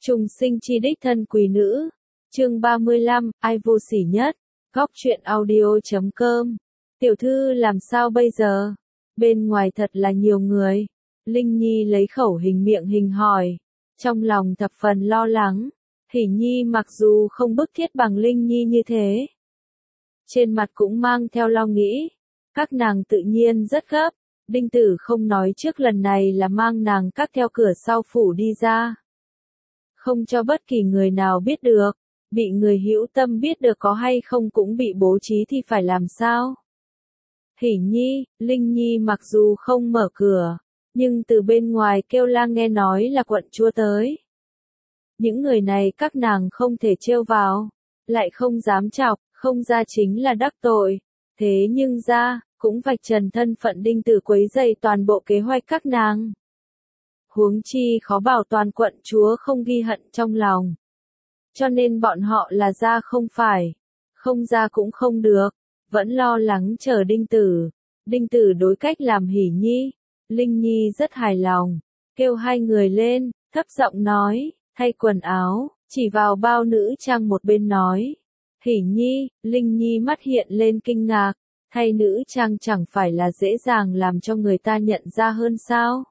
Trùng sinh chi đích thân quý nữ. Chương 35, ai vô sỉ nhất? Góc truyện audio.com. Tiểu thư làm sao bây giờ? Bên ngoài thật là nhiều người. Linh Nhi lấy khẩu hình miệng hình hỏi. Trong lòng thập phần lo lắng. Hỷ Nhi mặc dù không bức thiết bằng Linh Nhi như thế. Trên mặt cũng mang theo lo nghĩ. Các nàng tự nhiên rất gấp. Đinh Tử không nói trước lần này là mang nàng các theo cửa sau phủ đi ra. Không cho bất kỳ người nào biết được, bị người hữu tâm biết được có hay không cũng bị bố trí thì phải làm sao? Hỷ Nhi, Linh Nhi mặc dù không mở cửa, nhưng từ bên ngoài kêu la nghe nói là quận chúa tới. Những người này các nàng không thể trêu vào, lại không dám chọc, không ra chính là đắc tội. Thế nhưng ra, cũng vạch trần thân phận Đinh Tử quấy rầy toàn bộ kế hoạch các nàng. Huống chi khó bảo toàn quận chúa không ghi hận trong lòng. Cho nên bọn họ là ra không phải, không ra cũng không được, vẫn lo lắng chờ Đinh Tử. Đinh Tử đối cách làm Hỷ Nhi, Linh Nhi rất hài lòng, kêu hai người lên, thấp giọng nói, thay quần áo, chỉ vào bao nữ trang một bên nói. Hỷ Nhi, Linh Nhi mắt hiện lên kinh ngạc, thay nữ trang chẳng phải là dễ dàng làm cho người ta nhận ra hơn sao?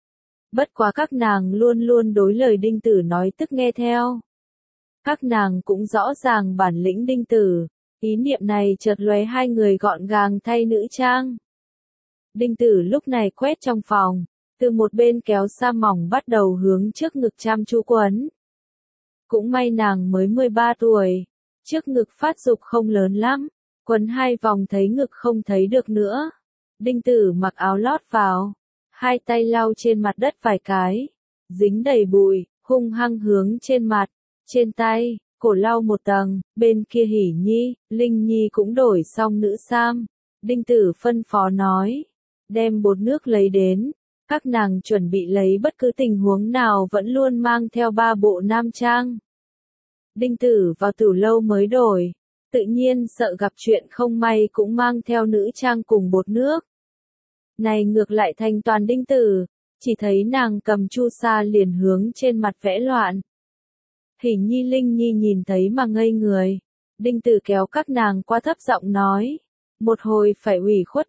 Bất quá các nàng luôn luôn đối lời Đinh Tử nói tức nghe theo. Các nàng cũng rõ ràng bản lĩnh Đinh Tử, ý niệm này chợt lóe hai người gọn gàng thay nữ trang. Đinh Tử lúc này quét trong phòng, từ một bên kéo sa mỏng bắt đầu hướng trước ngực chăm chú quấn. Cũng may nàng mới 13 tuổi, trước ngực phát dục không lớn lắm, quấn hai vòng thấy ngực không thấy được nữa. Đinh Tử mặc áo lót vào. Hai tay lau trên mặt đất vài cái, dính đầy bụi, hung hăng hướng trên mặt, trên tay, cổ lau một tầng, bên kia Hỷ Nhi, Linh Nhi cũng đổi xong nữ sam. Đinh Tử phân phó nói, đem bột nước lấy đến, các nàng chuẩn bị lấy bất cứ tình huống nào vẫn luôn mang theo 3 bộ nam trang. Đinh Tử vào tử lâu mới đổi, tự nhiên sợ gặp chuyện không may cũng mang theo nữ trang cùng bột nước. Này ngược lại thành toàn Đinh Tử, chỉ thấy nàng cầm chu sa liền hướng trên mặt vẽ loạn. Hỷ Nhi Linh Nhi nhìn thấy mà ngây người, Đinh Tử kéo các nàng qua thấp giọng nói, một hồi phải ủy khuất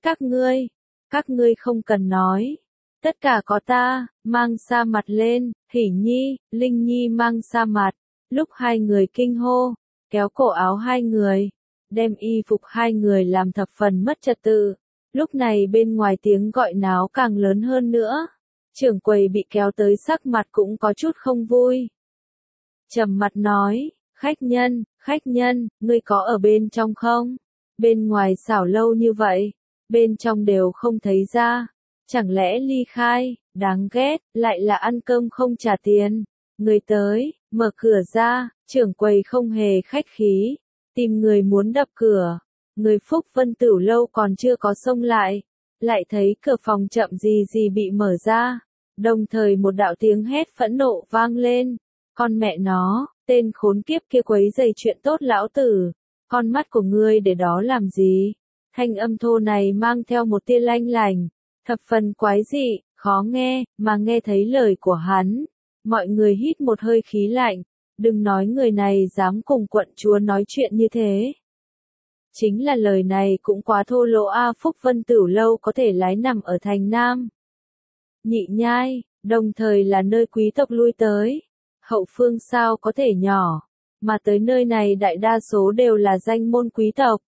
các ngươi không cần nói, tất cả có ta, mang sa mặt lên. Hỷ Nhi, Linh Nhi mang sa mặt, lúc hai người kinh hô, kéo cổ áo hai người, đem y phục hai người làm thập phần mất trật tự. Lúc này bên ngoài tiếng gọi náo càng lớn hơn nữa. Trưởng quầy bị kéo tới sắc mặt cũng có chút không vui. Trầm mặt nói, khách nhân, ngươi có ở bên trong không? Bên ngoài xảo lâu như vậy, bên trong đều không thấy ra. Chẳng lẽ ly khai, đáng ghét, lại là ăn cơm không trả tiền. Người tới, mở cửa ra, trưởng quầy không hề khách khí, tìm người muốn đập cửa. Người Phúc Vân Tửu lâu còn chưa có xông lại thấy cửa phòng chậm gì gì bị mở ra, đồng thời một đạo tiếng hét phẫn nộ vang lên, con mẹ nó, tên khốn kiếp kia quấy rầy chuyện tốt lão tử, con mắt của ngươi để đó làm gì? Thanh âm thô này mang theo một tia lanh lành, thập phần quái dị, khó nghe, mà nghe thấy lời của hắn, mọi người hít một hơi khí lạnh, đừng nói người này dám cùng quận chúa nói chuyện như thế. Chính là lời này cũng quá thô lỗ a. Phúc Vân Tửu lâu có thể lái nằm ở thành Nam Nhị Nhai, đồng thời là nơi quý tộc lui tới. Hậu phương sao có thể nhỏ, mà tới nơi này đại đa số đều là danh môn quý tộc.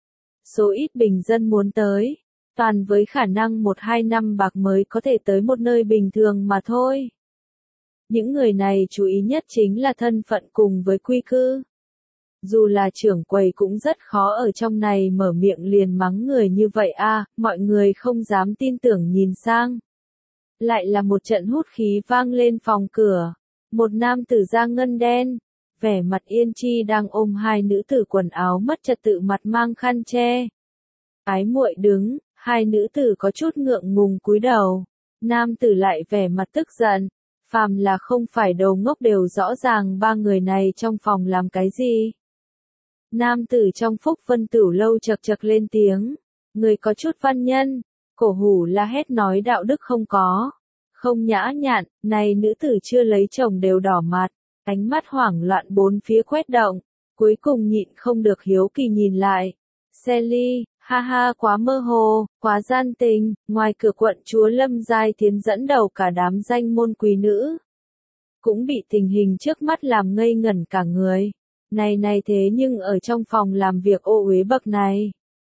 Số ít bình dân muốn tới, toàn với khả năng 1-2 năm bạc mới có thể tới một nơi bình thường mà thôi. Những người này chú ý nhất chính là thân phận cùng với quy cư. Dù là trưởng quầy cũng rất khó ở trong này mở miệng liền mắng người như vậy a, mọi người không dám tin tưởng nhìn sang. Lại là một trận hút khí vang lên phòng cửa. Một nam tử da ngân đen, vẻ mặt yên chi đang ôm hai nữ tử quần áo mất trật tự mặt mang khăn che. Ái muội đứng, hai nữ tử có chút ngượng ngùng cúi đầu. Nam tử lại vẻ mặt tức giận. Phàm là không phải đầu ngốc đều rõ ràng ba người này trong phòng làm cái gì. Nam tử trong Phúc Vân Tửu lâu chật chật lên tiếng, người có chút văn nhân, cổ hủ la hét nói đạo đức không có, không nhã nhặn, này nữ tử chưa lấy chồng đều đỏ mặt, ánh mắt hoảng loạn bốn phía quét động, cuối cùng nhịn không được hiếu kỳ nhìn lại. Sally, ha ha quá mơ hồ, quá gian tình, ngoài cửa quận chúa Lâm Giai Thiến dẫn đầu cả đám danh môn quý nữ. Cũng bị tình hình trước mắt làm ngây ngẩn cả người. Này thế nhưng ở trong phòng làm việc ô uế bậc này.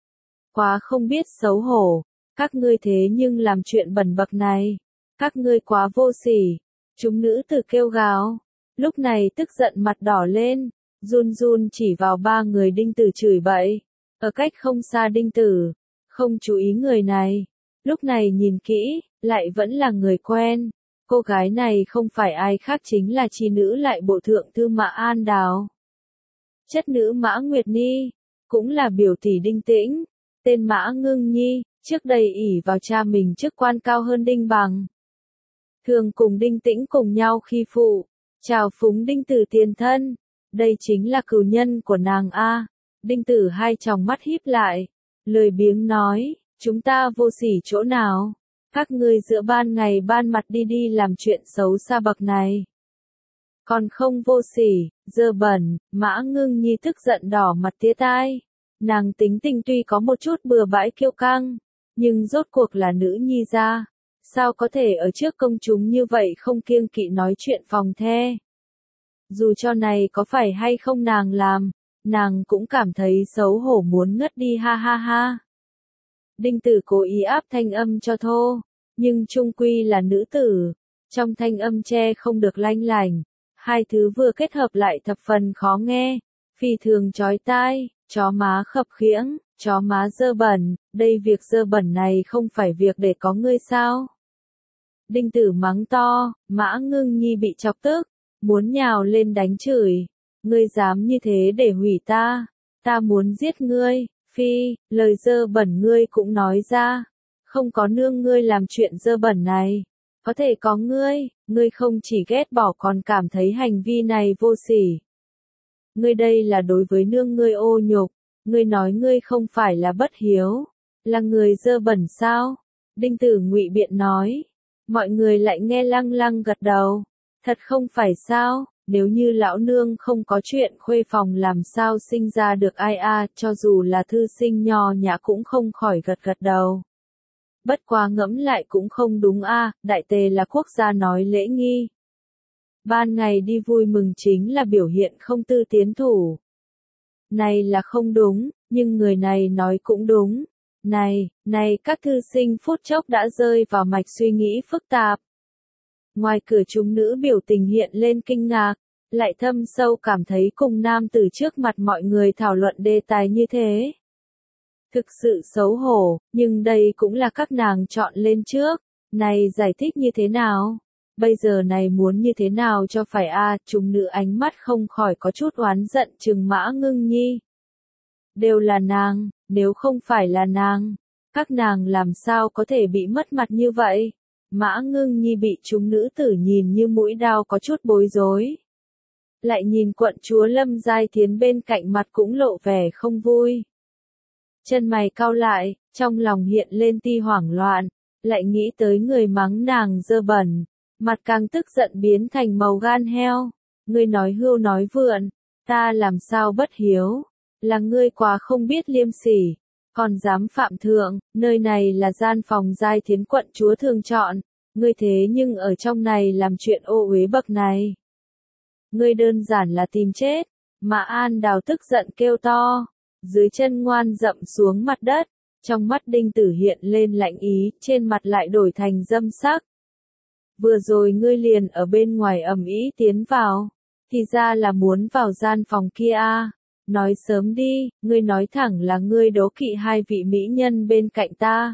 Quá không biết xấu hổ, các ngươi thế nhưng làm chuyện bẩn bậc này. Các ngươi quá vô sỉ. Chúng nữ tử kêu gào. Lúc này tức giận mặt đỏ lên, run run chỉ vào ba người Đinh Tử chửi bậy. Ở cách không xa Đinh Tử, không chú ý người này. Lúc này nhìn kỹ, lại vẫn là người quen. Cô gái này không phải ai khác chính là chi nữ lại bộ thượng thư Mã An Đào. Chất nữ Mã Nguyệt Ni, cũng là biểu tỷ Đinh Tĩnh, tên Mã Ngưng Nhi, trước đây ỷ vào cha mình chức quan cao hơn Đinh Bằng. Thường cùng Đinh Tĩnh cùng nhau khi phụ, chào phúng Đinh Tử tiền thân, đây chính là cừu nhân của nàng a. Đinh Tử hai tròng mắt híp lại, lười biếng nói, chúng ta vô sỉ chỗ nào? Các ngươi giữa ban ngày ban mặt đi làm chuyện xấu xa bậc này. Còn không vô sỉ, dơ bẩn, Mã Ngưng Nhi tức giận đỏ mặt tía tai. Nàng tính tình tuy có một chút bừa bãi kiêu căng, nhưng rốt cuộc là nữ nhi gia. Sao có thể ở trước công chúng như vậy không kiêng kỵ nói chuyện phòng the. Dù cho này có phải hay không nàng làm, nàng cũng cảm thấy xấu hổ muốn ngất đi ha ha ha. Đinh Tử cố ý áp thanh âm cho thô, nhưng chung quy là nữ tử, trong thanh âm che không được lanh lảnh, hai thứ vừa kết hợp lại thập phần khó nghe, phi thường chói tai, chó má khập khiễng, chó má dơ bẩn, đây việc dơ bẩn này không phải việc để có ngươi sao? Đinh Tử mắng to, Mã Ngưng Nhi bị chọc tức, muốn nhào lên đánh chửi, ngươi dám như thế để hủy ta muốn giết ngươi, phi, lời dơ bẩn ngươi cũng nói ra, không có nương ngươi làm chuyện dơ bẩn này, có thể có ngươi không chỉ ghét bỏ còn cảm thấy hành vi này vô sỉ. Ngươi đây là đối với nương ngươi ô nhục, ngươi nói ngươi không phải là bất hiếu, là người dơ bẩn sao? Đinh Tử ngụy biện nói, mọi người lại nghe lăng lăng gật đầu, thật không phải sao? Nếu như lão nương không có chuyện khuê phòng làm sao sinh ra được ai a, cho dù là thư sinh nho nhã cũng không khỏi gật gật đầu. Bất quá ngẫm lại cũng không đúng a, đại tề là quốc gia nói lễ nghi. Ban ngày đi vui mừng chính là biểu hiện không tư tiến thủ. Này là không đúng, nhưng người này nói cũng đúng. Này các thư sinh phút chốc đã rơi vào mạch suy nghĩ phức tạp. Ngoài cửa chúng nữ biểu tình hiện lên kinh ngạc, lại thâm sâu cảm thấy cùng nam tử trước mặt mọi người thảo luận đề tài như thế. Thực sự xấu hổ, nhưng đây cũng là các nàng chọn lên trước. Này giải thích như thế nào? Bây giờ này muốn như thế nào cho phải a? Chúng nữ ánh mắt không khỏi có chút oán giận trừng Mã Ngưng Nhi. Đều là nàng, nếu không phải là nàng, các nàng làm sao có thể bị mất mặt như vậy? Mã Ngưng Nhi bị chúng nữ tử nhìn như mũi đao có chút bối rối. Lại nhìn quận chúa Lâm Giai Thiến bên cạnh mặt cũng lộ vẻ không vui. Chân mày cau lại, trong lòng hiện lên ti hoảng loạn, lại nghĩ tới người mắng nàng dơ bẩn, mặt càng tức giận biến thành màu gan heo. Ngươi nói hưu nói vượn, ta làm sao bất hiếu, là ngươi quá không biết liêm sỉ, còn dám phạm thượng, nơi này là gian phòng Giai Thiến quận chúa thường chọn, ngươi thế nhưng ở trong này làm chuyện ô uế bậc này. Ngươi đơn giản là tìm chết. Mã An Đào tức giận kêu to, dưới chân ngoan dậm xuống mặt đất, trong mắt Đinh Tử hiện lên lạnh ý, trên mặt lại đổi thành dâm sắc. Vừa rồi ngươi liền ở bên ngoài ầm ĩ tiến vào, thì ra là muốn vào gian phòng kia a. Nói sớm đi, ngươi nói thẳng là ngươi đố kỵ hai vị mỹ nhân bên cạnh ta.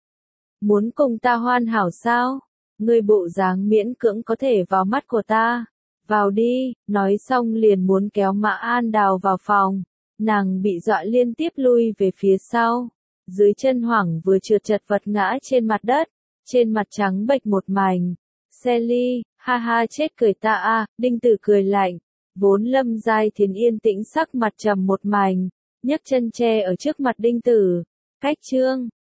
Muốn cùng ta hoàn hảo sao? Ngươi bộ dáng miễn cưỡng có thể vào mắt của ta. Vào đi, nói xong liền muốn kéo Mã An Đào vào phòng. Nàng bị dọa liên tiếp lui về phía sau. Dưới chân hoảng vừa trượt chật vật ngã trên mặt đất. Trên mặt trắng bệch một mảnh. Sally, ha ha chết cười ta a. Đinh Tử cười lạnh. Vốn Lâm Giai Thiến yên tĩnh sắc mặt trầm một mảnh. nhấc chân che ở trước mặt Đinh Tử. Cách chương